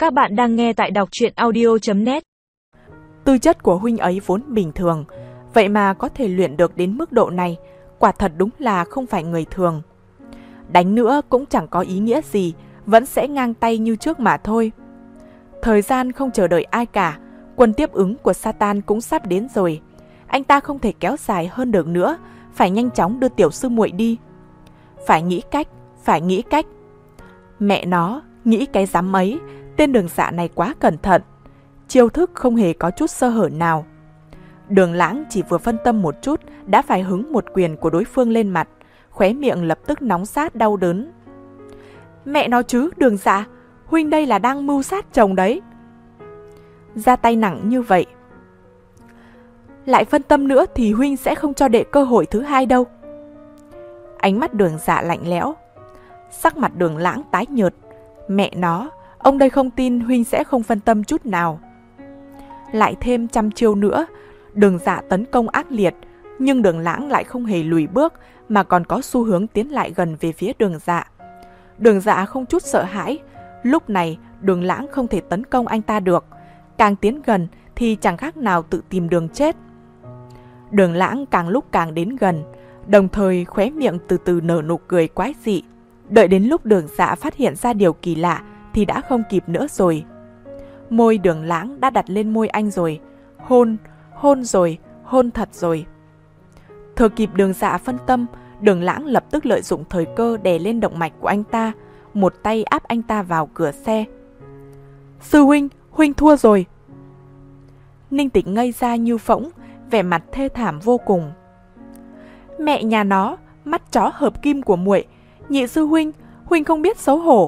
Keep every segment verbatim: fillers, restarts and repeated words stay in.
Các bạn đang nghe tại đọc truyện audio chấm net. Tư chất của huynh ấy vốn bình thường, vậy mà có thể luyện được đến mức độ này, quả thật đúng là không phải người thường. Đánh nữa cũng chẳng có ý nghĩa gì, vẫn sẽ ngang tay như trước mà thôi. Thời gian không chờ đợi ai cả, quân tiếp ứng của Satan cũng sắp đến rồi. Anh ta không thể kéo dài hơn được nữa, phải nhanh chóng đưa tiểu sư muội đi. Phải nghĩ cách, phải nghĩ cách. Mẹ nó, nghĩ cái dám ấy, tên Đường Dạ này quá cẩn thận. Chiêu thức không hề có chút sơ hở nào. Đường Lãng chỉ vừa phân tâm một chút đã phải hứng một quyền của đối phương lên mặt, khóe miệng lập tức nóng rát đau đớn. Mẹ nó chứ, Đường Dạ, huynh đây là đang mưu sát chồng đấy. Ra tay nặng như vậy. Lại phân tâm nữa thì huynh sẽ không cho đệ cơ hội thứ hai đâu. Ánh mắt Đường Dạ lạnh lẽo. Sắc mặt Đường Lãng tái nhợt. Mẹ nó, ông đây không tin huynh sẽ không phân tâm chút nào. Lại thêm trăm chiêu nữa, Đường Dạ tấn công ác liệt, nhưng Đường Lãng lại không hề lùi bước mà còn có xu hướng tiến lại gần về phía Đường Dạ. Đường Dạ không chút sợ hãi, lúc này Đường Lãng không thể tấn công anh ta được, càng tiến gần thì chẳng khác nào tự tìm đường chết. Đường Lãng càng lúc càng đến gần, đồng thời khóe miệng từ từ nở nụ cười quái dị. Đợi đến lúc Đường Dạ phát hiện ra điều kỳ lạ thì đã không kịp nữa rồi. Môi Đường Lãng đã đặt lên môi anh rồi. Hôn, hôn rồi, hôn thật rồi. Thừa kịp Đường Dạ phân tâm, Đường Lãng lập tức lợi dụng thời cơ đè lên động mạch của anh ta, một tay áp anh ta vào cửa xe. Sư huynh, huynh thua rồi. Ninh Tịch ngây ra như phỗng, vẻ mặt thê thảm vô cùng. Mẹ nhà nó, mắt chó hợp kim của muội, nhị sư huynh, huynh không biết xấu hổ.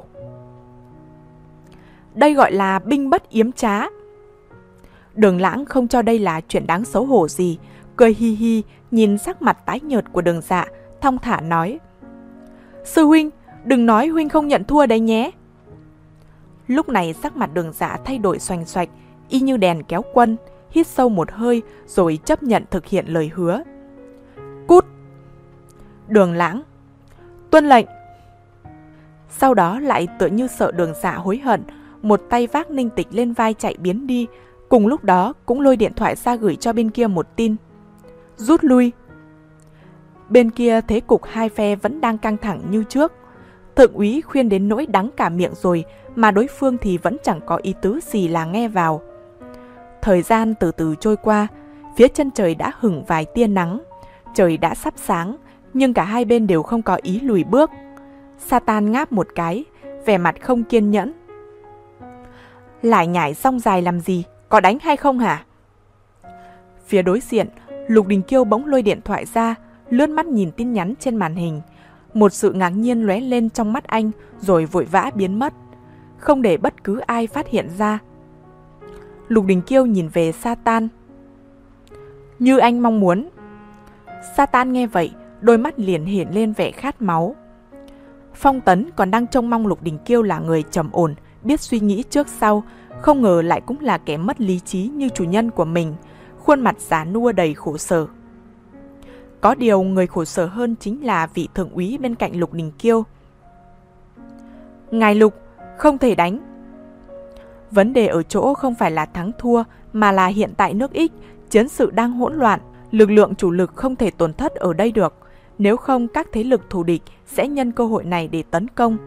Đây gọi là binh bất yếm trá. Đường Lãng không cho đây là chuyện đáng xấu hổ gì, cười hi hi nhìn sắc mặt tái nhợt của Đường Dạ, thong thả nói. Sư huynh, đừng nói huynh không nhận thua đấy nhé. Lúc này sắc mặt Đường Dạ thay đổi xoành xoạch, y như đèn kéo quân, hít sâu một hơi rồi chấp nhận thực hiện lời hứa. Cút! Đường Lãng tuân lệnh. Sau đó lại tựa như sợ Đường Dạ hối hận, một tay vác Ninh Tịch lên vai chạy biến đi, cùng lúc đó cũng lôi điện thoại ra gửi cho bên kia một tin. Rút lui. Bên kia thế cục hai phe vẫn đang căng thẳng như trước. Thượng úy khuyên đến nỗi đắng cả miệng rồi mà đối phương thì vẫn chẳng có ý tứ gì là nghe vào. Thời gian từ từ trôi qua, phía chân trời đã hửng vài tia nắng. Trời đã sắp sáng, nhưng cả hai bên đều không có ý lùi bước. Satan ngáp một cái, vẻ mặt không kiên nhẫn. Lại nhảy xong dài làm gì, có đánh hay không hả? Phía đối diện, Lục Đình Kiêu bỗng lôi điện thoại ra, lướt mắt nhìn tin nhắn trên màn hình. Một sự ngạc nhiên lóe lên trong mắt anh rồi vội vã biến mất, không để bất cứ ai phát hiện ra. Lục Đình Kiêu nhìn về Satan. Như anh mong muốn. Satan nghe vậy, đôi mắt liền hiện lên vẻ khát máu. Phong Tấn còn đang trông mong Lục Đình Kiêu là người trầm ổn, biết suy nghĩ trước sau, không ngờ lại cũng là kẻ mất lý trí như chủ nhân của mình, khuôn mặt già nua đầy khổ sở. Có điều người khổ sở hơn chính là vị thượng úy bên cạnh Lục Đình Kiêu. Ngài Lục, không thể đánh. Vấn đề ở chỗ không phải là thắng thua, mà là hiện tại nước Ích, chiến sự đang hỗn loạn, lực lượng chủ lực không thể tổn thất ở đây được, nếu không các thế lực thù địch sẽ nhân cơ hội này để tấn công.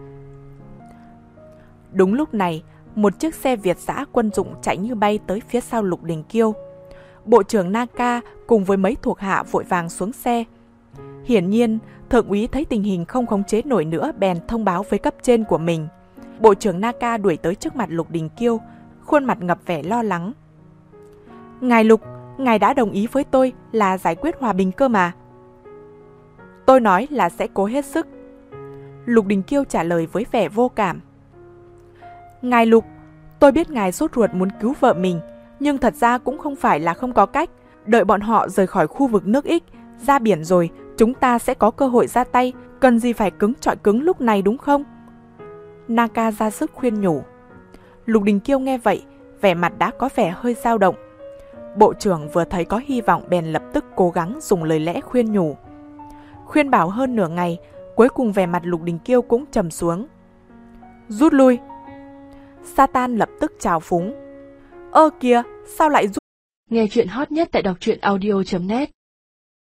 Đúng lúc này, một chiếc xe Việt giã quân dụng chạy như bay tới phía sau Lục Đình Kiêu. Bộ trưởng Naka cùng với mấy thuộc hạ vội vàng xuống xe. Hiển nhiên, thượng úy thấy tình hình không khống chế nổi nữa bèn thông báo với cấp trên của mình. Bộ trưởng Naka đuổi tới trước mặt Lục Đình Kiêu, khuôn mặt ngập vẻ lo lắng. Ngài Lục, ngài đã đồng ý với tôi là giải quyết hòa bình cơ mà. Tôi nói là sẽ cố hết sức. Lục Đình Kiêu trả lời với vẻ vô cảm. Ngài Lục, tôi biết ngài sốt ruột muốn cứu vợ mình, nhưng thật ra cũng không phải là không có cách. Đợi bọn họ rời khỏi khu vực nước Ích, ra biển rồi, chúng ta sẽ có cơ hội ra tay, cần gì phải cứng trọi cứng lúc này đúng không? Naka ra sức khuyên nhủ. Lục Đình Kiêu nghe vậy, vẻ mặt đã có vẻ hơi dao động. Bộ trưởng vừa thấy có hy vọng bèn lập tức cố gắng dùng lời lẽ khuyên nhủ. Khuyên bảo hơn nửa ngày, cuối cùng vẻ mặt Lục Đình Kiêu cũng trầm xuống. Rút lui. Satan lập tức trào phúng. Ơ kìa, sao lại giúp? Nghe chuyện hot nhất tại đọc truyện audio chấm net